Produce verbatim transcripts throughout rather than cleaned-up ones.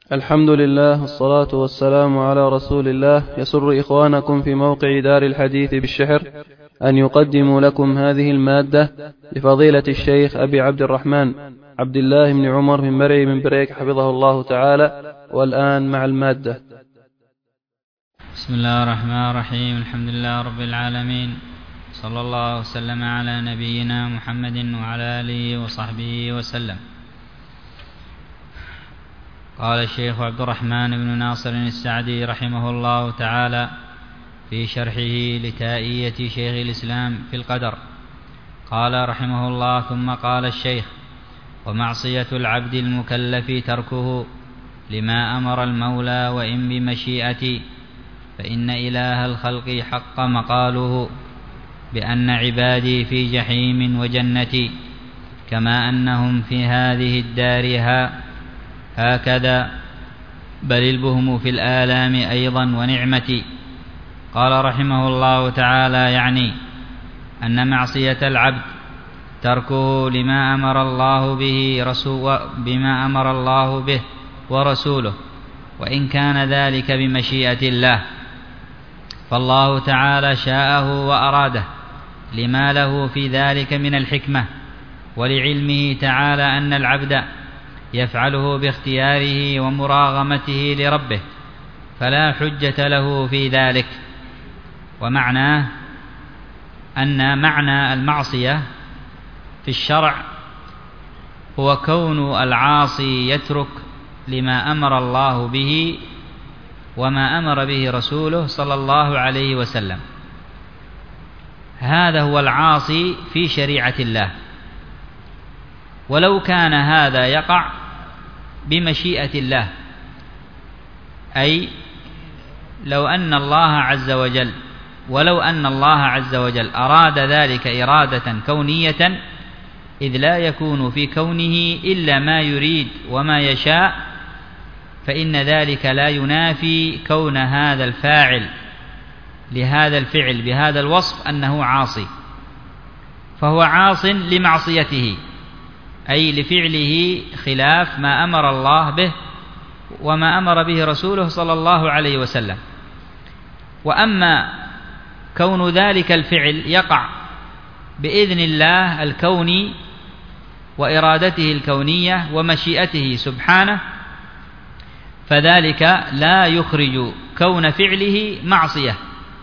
الحمد لله والصلاة والسلام على رسول الله. يسر إخوانكم في موقع دار الحديث بالشحر أن يقدموا لكم هذه المادة لفضيلة الشيخ أبي عبد الرحمن عبد الله بن عمر بن مرعي بن بريك حفظه الله تعالى. والآن مع المادة. بسم الله الرحمن الرحيم. الحمد لله رب العالمين، صلى الله وسلم على نبينا محمد وعلى آله وصحبه وسلم. قال الشيخ عبد الرحمن بن ناصر السعدي رحمه الله تعالى في شرحه لتائية شيخ الإسلام في القدر، قال رحمه الله: ثم قال الشيخ: ومعصية العبد المكلف تركه لما أمر المولى وإن بمشيئتي، فإن إله الخلق حق مقاله بأن عبادي في جحيم وجنتي، كما أنهم في هذه الدار ها هكذا، بل البهم في الآلام أيضا ونعمتي. قال رحمه الله تعالى: يعني أن معصية العبد تركه لما أمر الله به رسول بما أمر الله به ورسوله، وإن كان ذلك بمشيئة الله، فالله تعالى شاءه وأراده لما له في ذلك من الحكمة، ولعلمه تعالى أن العبد يفعله باختياره ومراغمته لربه، فلا حجة له في ذلك. ومعناه أن معنى المعصية في الشرع هو كون العاصي يترك لما أمر الله به وما أمر به رسوله صلى الله عليه وسلم. هذا هو العاصي في شريعة الله. ولو كان هذا يقع بمشيئة الله، أي لو أن الله عز وجل ولو أن الله عز وجل أراد ذلك إرادة كونية، إذ لا يكون في كونه إلا ما يريد وما يشاء، فإن ذلك لا ينافي كون هذا الفاعل لهذا الفعل بهذا الوصف أنه عاصي، فهو عاص لمعصيته، أي لفعله خلاف ما أمر الله به وما أمر به رسوله صلى الله عليه وسلم. وأما كون ذلك الفعل يقع بإذن الله الكوني وإرادته الكونية ومشيئته سبحانه، فذلك لا يخرج كون فعله معصية.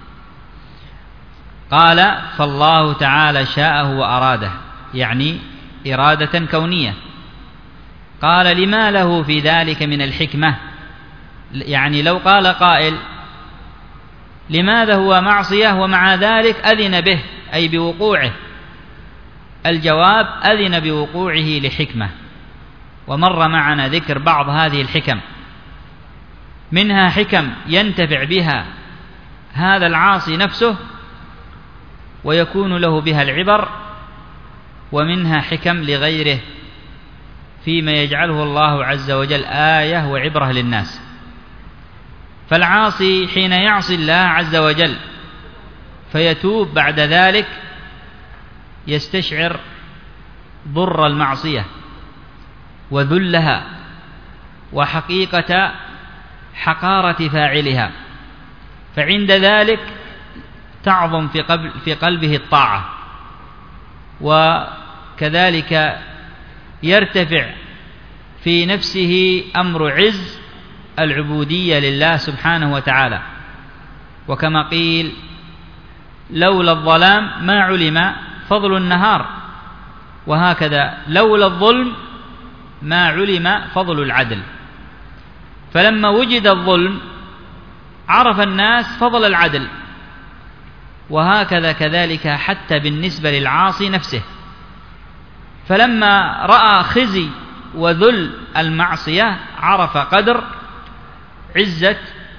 قال: فالله تعالى شاءه وأراده، يعني إرادة كونية. قال: لما له في ذلك من الحكمة، يعني لو قال قائل: لماذا هو معصية ومع ذلك أذن به، أي بوقوعه؟ الجواب: أذن بوقوعه لحكمة. ومر معنا ذكر بعض هذه الحكم، منها حكم ينتفع بها هذا العاصي نفسه ويكون له بها العبر، ومنها حكم لغيره فيما يجعله الله عز وجل آية وعبرة للناس. فالعاصي حين يعصي الله عز وجل فيتوب بعد ذلك يستشعر ضر المعصية وذلها وحقيقة حقارة فاعلها، فعند ذلك تعظم في قلبه الطاعة، وكذلك يرتفع في نفسه أمر عز العبودية لله سبحانه وتعالى. وكما قيل: لولا الظلام ما علم فضل النهار، وهكذا لولا الظلم ما علم فضل العدل. فلما وجد الظلم عرف الناس فضل العدل، وهكذا كذلك حتى بالنسبة للعاصي نفسه. فلما رأى خزي وذل المعصية عرف قدر عزة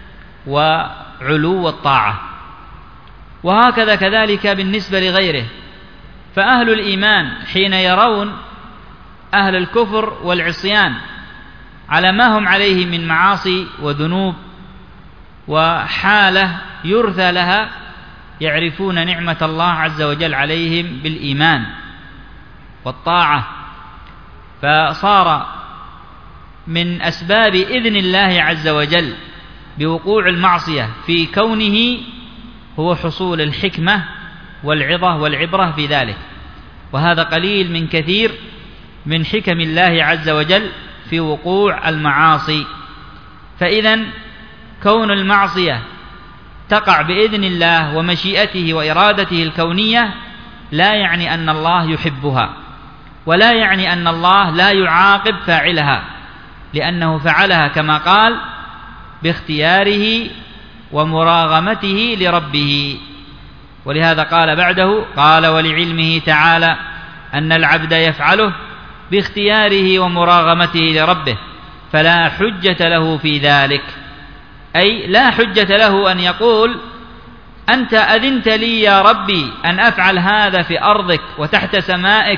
وعلو الطاعة. وهكذا كذلك بالنسبة لغيره. فأهل الإيمان حين يرون أهل الكفر والعصيان على ما هم عليه من معاصي وذنوب وحالة يرثى لها، يعرفون نعمة الله عز وجل عليهم بالإيمان والطاعة، فصار من أسباب إذن الله عز وجل بوقوع المعصية في كونه هو حصول الحكمة والعظة والعبرة في ذلك، وهذا قليل من كثير من حكم الله عز وجل في وقوع المعاصي. فإذن كون المعصية تقع بإذن الله ومشيئته وإرادته الكونية لا يعني أن الله يحبها، ولا يعني أن الله لا يعاقب فاعلها، لأنه فعلها كما قال باختياره ومراغمته لربه. ولهذا قال بعده قال ولعلمه تعالى أن العبد يفعله باختياره ومراغمته لربه فلا حجة له في ذلك، أي لا حجة له أن يقول أنت أذنت لي يا ربي أن أفعل هذا في أرضك وتحت سمائك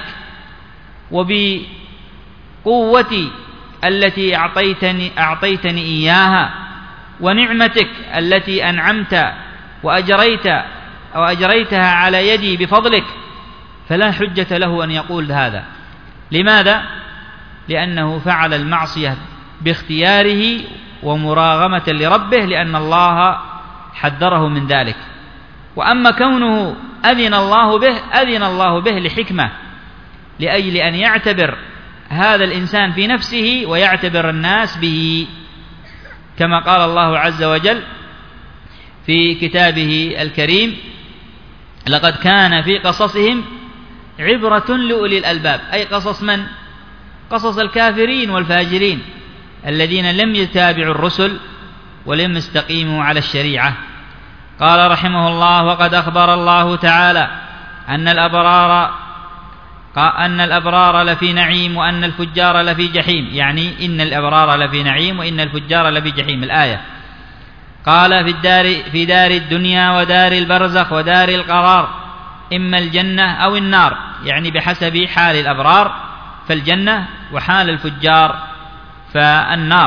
وبقوتي التي أعطيتني, أعطيتني إياها ونعمتك التي أنعمت وأجريت أو أجريتها على يدي بفضلك، فلا حجة له أن يقول هذا. لماذا؟ لأنه فعل المعصية باختياره ومراغمة لربه، لأن الله حذره من ذلك. وأما كونه أذن الله به أذن الله به لحكمة، لأجل أن يعتبر هذا الإنسان في نفسه ويعتبر الناس به، كما قال الله عز وجل في كتابه الكريم لقد كان في قصصهم عبرة لأولي الألباب، أي قصص من؟ قصص الكافرين والفاجرين الذين لم يتابعوا الرسل ولم يستقيموا على الشريعة. قال رحمه الله وقد أخبر الله تعالى أن الأبرار أن الأبرار لفي نعيم وأن الفجار لفي جحيم، يعني إن الأبرار لفي نعيم وإن الفجار لفي جحيم الآية. قال في الدار في دار الدنيا ودار البرزخ ودار القرار إما الجنة أو النار، يعني بحسب حال الأبرار فالجنة وحال الفجار فالنار.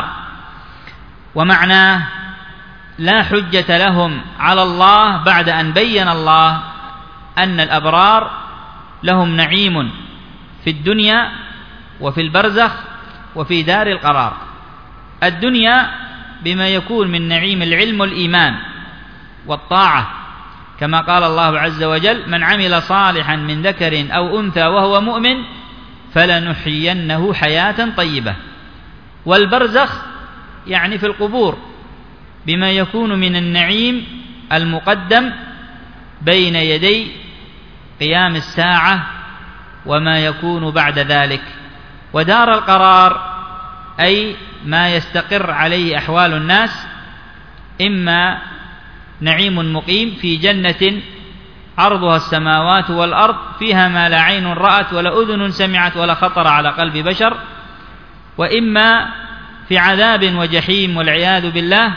ومعناه لا حجة لهم على الله بعد أن بين الله أن الأبرار لهم نعيم في الدنيا وفي البرزخ وفي دار القرار. الدنيا بما يكون من نعيم العلم والإيمان والطاعة، كما قال الله عز وجل من عمل صالحا من ذكر أو أنثى وهو مؤمن فلنحيينه حياة طيبة. والبرزخ يعني في القبور بما يكون من النعيم المقدم بين يدي قيام الساعة وما يكون بعد ذلك. ودار القرار أي ما يستقر عليه أحوال الناس، إما نعيم مقيم في جنة عرضها السماوات والأرض فيها ما لا عين رأت ولا أذن سمعت ولا خطر على قلب بشر، وإما في عذاب وجحيم والعياذ بالله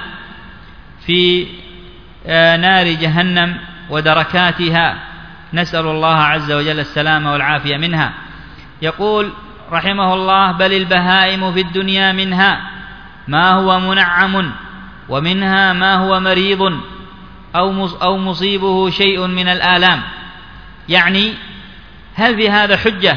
في نار جهنم ودركاتها، نسأل الله عز وجل السلامة والعافية منها. يقول رحمه الله بل البهائم في الدنيا منها ما هو منعم ومنها ما هو مريض أو مصيبه شيء من الآلام. يعني هل في هذا حجة؟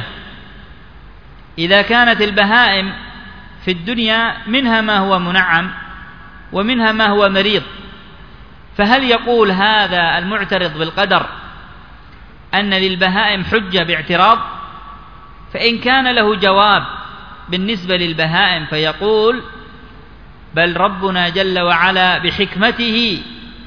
إذا كانت البهائم في الدنيا منها ما هو منعم ومنها ما هو مريض، فهل يقول هذا المعترض بالقدر أن للبهائم حجة باعتراض؟ فإن كان له جواب بالنسبة للبهائم فيقول بل ربنا جل وعلا بحكمته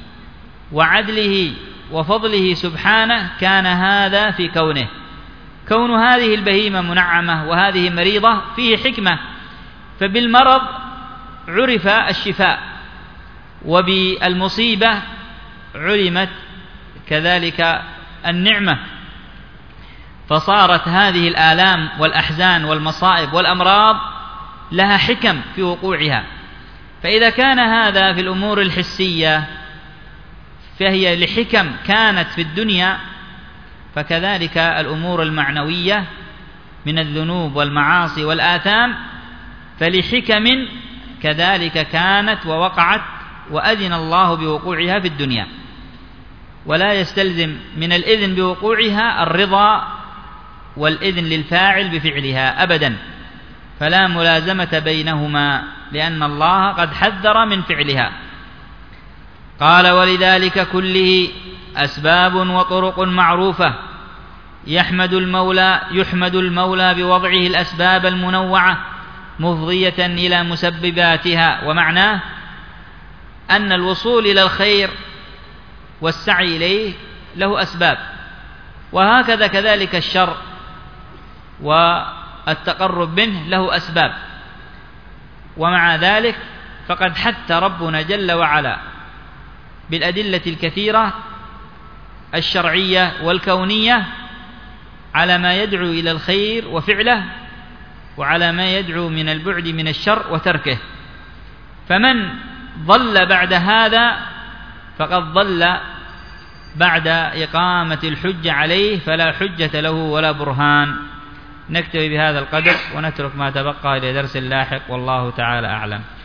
وعدله وفضله سبحانه كان هذا في كونه. كون هذه البهيمة منعمة وهذه مريضة فيه حكمة، فبالمرض عرف الشفاء وبالمصيبة علمت كذلك النعمة، فصارت هذه الآلام والأحزان والمصائب والأمراض لها حكم في وقوعها. فإذا كان هذا في الأمور الحسية فهي لحكم كانت في الدنيا، فكذلك الأمور المعنوية من الذنوب والمعاصي والآثام فلحكم كذلك كانت ووقعت وأذن الله بوقوعها في الدنيا. ولا يستلزم من الإذن بوقوعها الرضا والإذن للفاعل بفعلها أبدا، فلا ملازمة بينهما، لأن الله قد حذر من فعلها. قال: ولذلك كله أسباب وطرق معروفة يحمد المولى يحمد المولى بوضعه الأسباب المنوعة مفضية إلى مسبباتها. ومعناه أن الوصول إلى الخير والسعي إليه له أسباب، وهكذا كذلك الشر والتقرب منه له أسباب. ومع ذلك فقد حث ربنا جل وعلا بالأدلة الكثيرة الشرعية والكونية على ما يدعو إلى الخير وفعله، وعلى ما يدعو من البعد من الشر وتركه. فمن ضل بعد هذا فقد ضل بعد إقامة الحجة عليه، فلا حجة له ولا برهان. نكتفي بهذا القدر ونترك ما تبقى إلى درس لاحق، والله تعالى أعلم.